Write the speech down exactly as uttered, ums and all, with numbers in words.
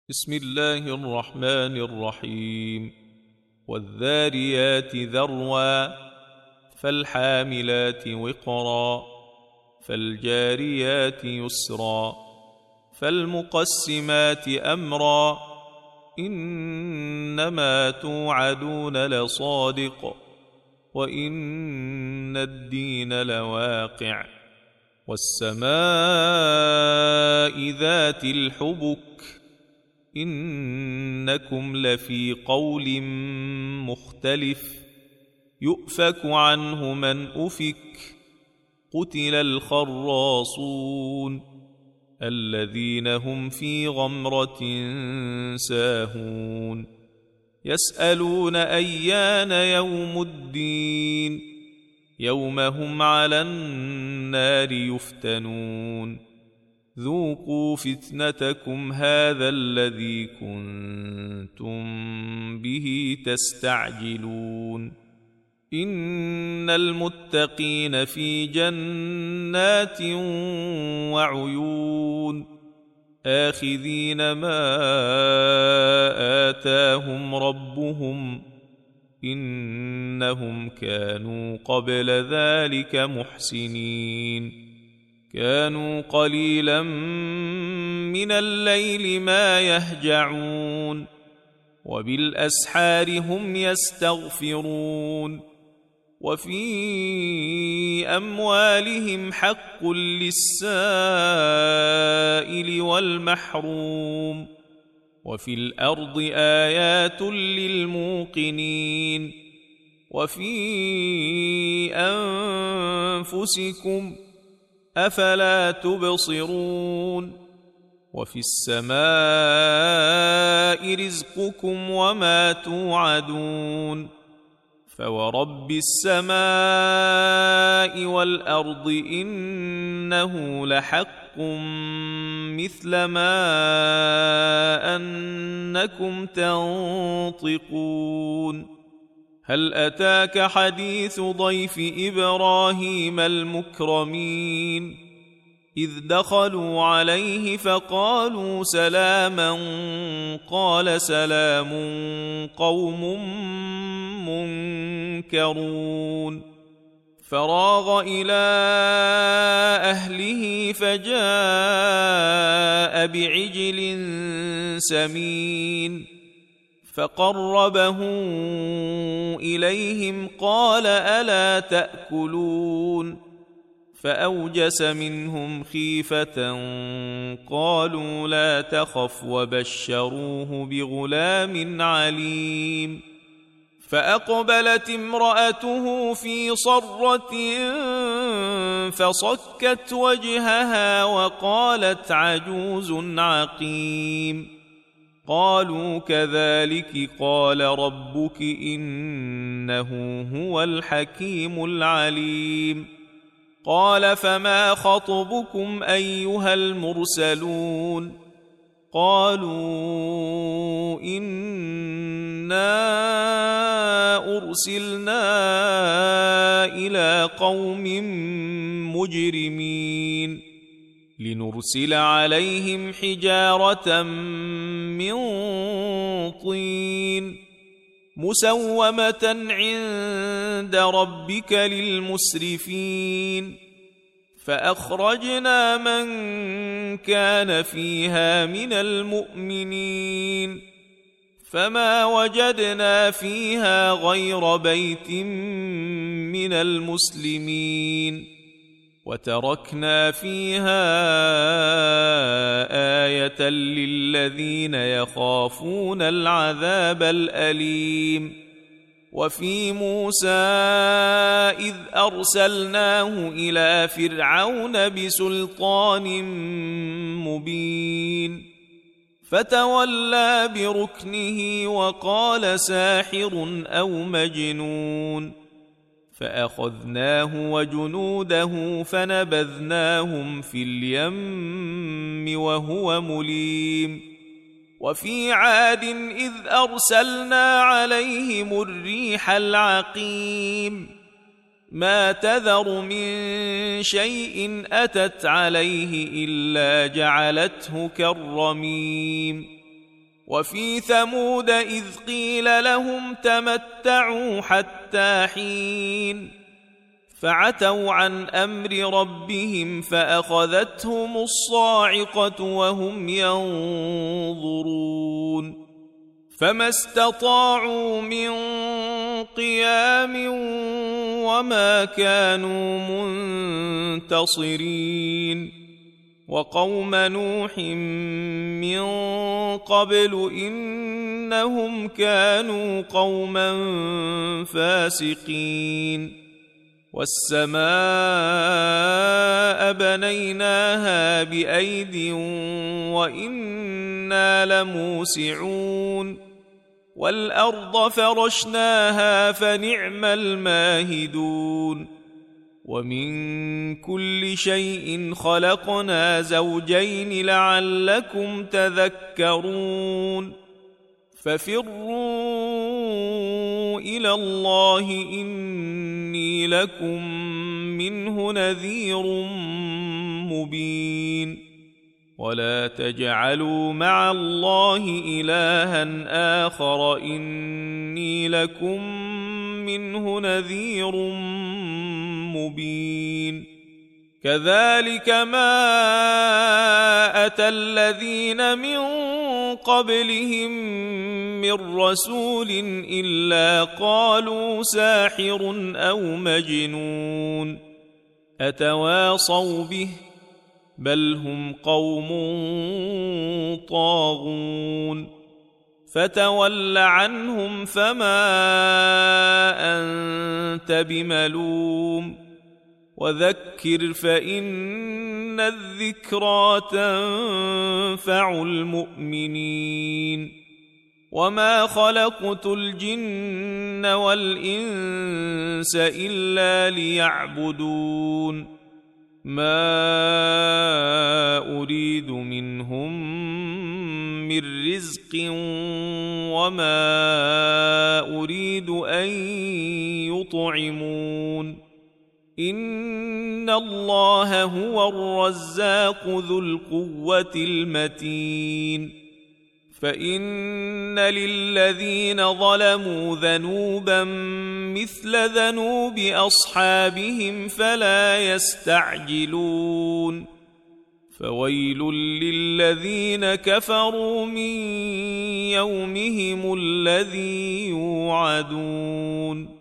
بسم الله الرحمن الرحيم والذاريات ذروا فالحاملات وقرا فالجاريات يسرا فالمقسمات أمرا إنما توعدون لصادق وإن الدين لواقع والسماء ذات الحبك إنكم لفي قول مختلف يؤفك عنه من أفك قتل الخراصون الذين هم في غمرة ساهون يسألون أيان يوم الدين يوم هم على النار يفتنون ذوقوا فتنتكم هذا الذي كنتم به تستعجلون إن المتقين في جنات وعيون آخذين ما آتاهم ربهم إنهم كانوا قبل ذلك محسنين كانوا قليلا من الليل ما يهجعون وبالأسحار هم يستغفرون وفي أموالهم حق للسائل والمحروم وفي الأرض آيات للموقنين وفي أنفسكم أفلا تبصرون وفي السماء رزقكم وما توعدون فورب السماء والأرض إنه لحق مثل ما أنكم تنطقون هل أتاك حديث ضيف إبراهيم المكرمين إذ دخلوا عليه فقالوا سلاما قال سلام قوم منكرون فراغ إلى أهله فجاء بعجل سمين فقربه إليهم قال ألا تأكلون فأوجس منهم خيفة قالوا لا تخف وبشروه بغلام عليم فأقبلت امرأته في صرة فصكت وجهها وقالت عجوز عقيم قالوا كذلك قال ربك إنه هو الحكيم العليم قال فما خطبكم أيها المرسلون قالوا إنا أرسلنا إلى قوم مجرمين لنرسل عليهم حجارة من طين مسومة عند ربك للمسرفين فأخرجنا من كان فيها من المؤمنين فما وجدنا فيها غير بيت من المسلمين وتركنا فيها آية للذين يخافون العذاب الأليم وفي موسى إذ أرسلناه إلى فرعون بسلطان مبين فتولى بركنه وقال ساحر أو مجنون فأخذناه وجنوده فنبذناهم في اليم وهو مليم وفي عاد إذ أرسلنا عليهم الريح العقيم ما تذر من شيء أتت عليه إلا جعلته كالرميم وفي ثمود إذ قيل لهم تمتعوا حتى حين فعتوا عن أمر ربهم فأخذتهم الصاعقة وهم ينظرون فما استطاعوا من قيام وما كانوا منتصرين وقوم نوح من قبل إنهم كانوا قوما فاسقين والسماء بنيناها بأيد وإنا لموسعون والأرض فرشناها فنعم الماهدون ومن كل شيء خلقنا زوجين لعلكم تذكرون ففروا إلى الله إني لكم منه نذير مبين ولا تجعلوا مع الله إلها آخر إني لكم منه نذير مبين كذلك ما أتى الذين من قبلهم من رسول إلا قالوا ساحر أو مجنون أتواصوا به بل هم قوم طاغون فتول عنهم فما أنت بملوم وذكر فإن الذكرى تنفع المؤمنين وما خلقت الجن والإنس إلا ليعبدون ما أريد منهم من رزق وما أريد أن يطعمون إن الله هو الرزاق ذو القوة المتين فإن للذين ظلموا ذنوبا مثل ذنوب أصحابهم فلا يستعجلون فويل للذين كفروا من يومهم الذي يوعدون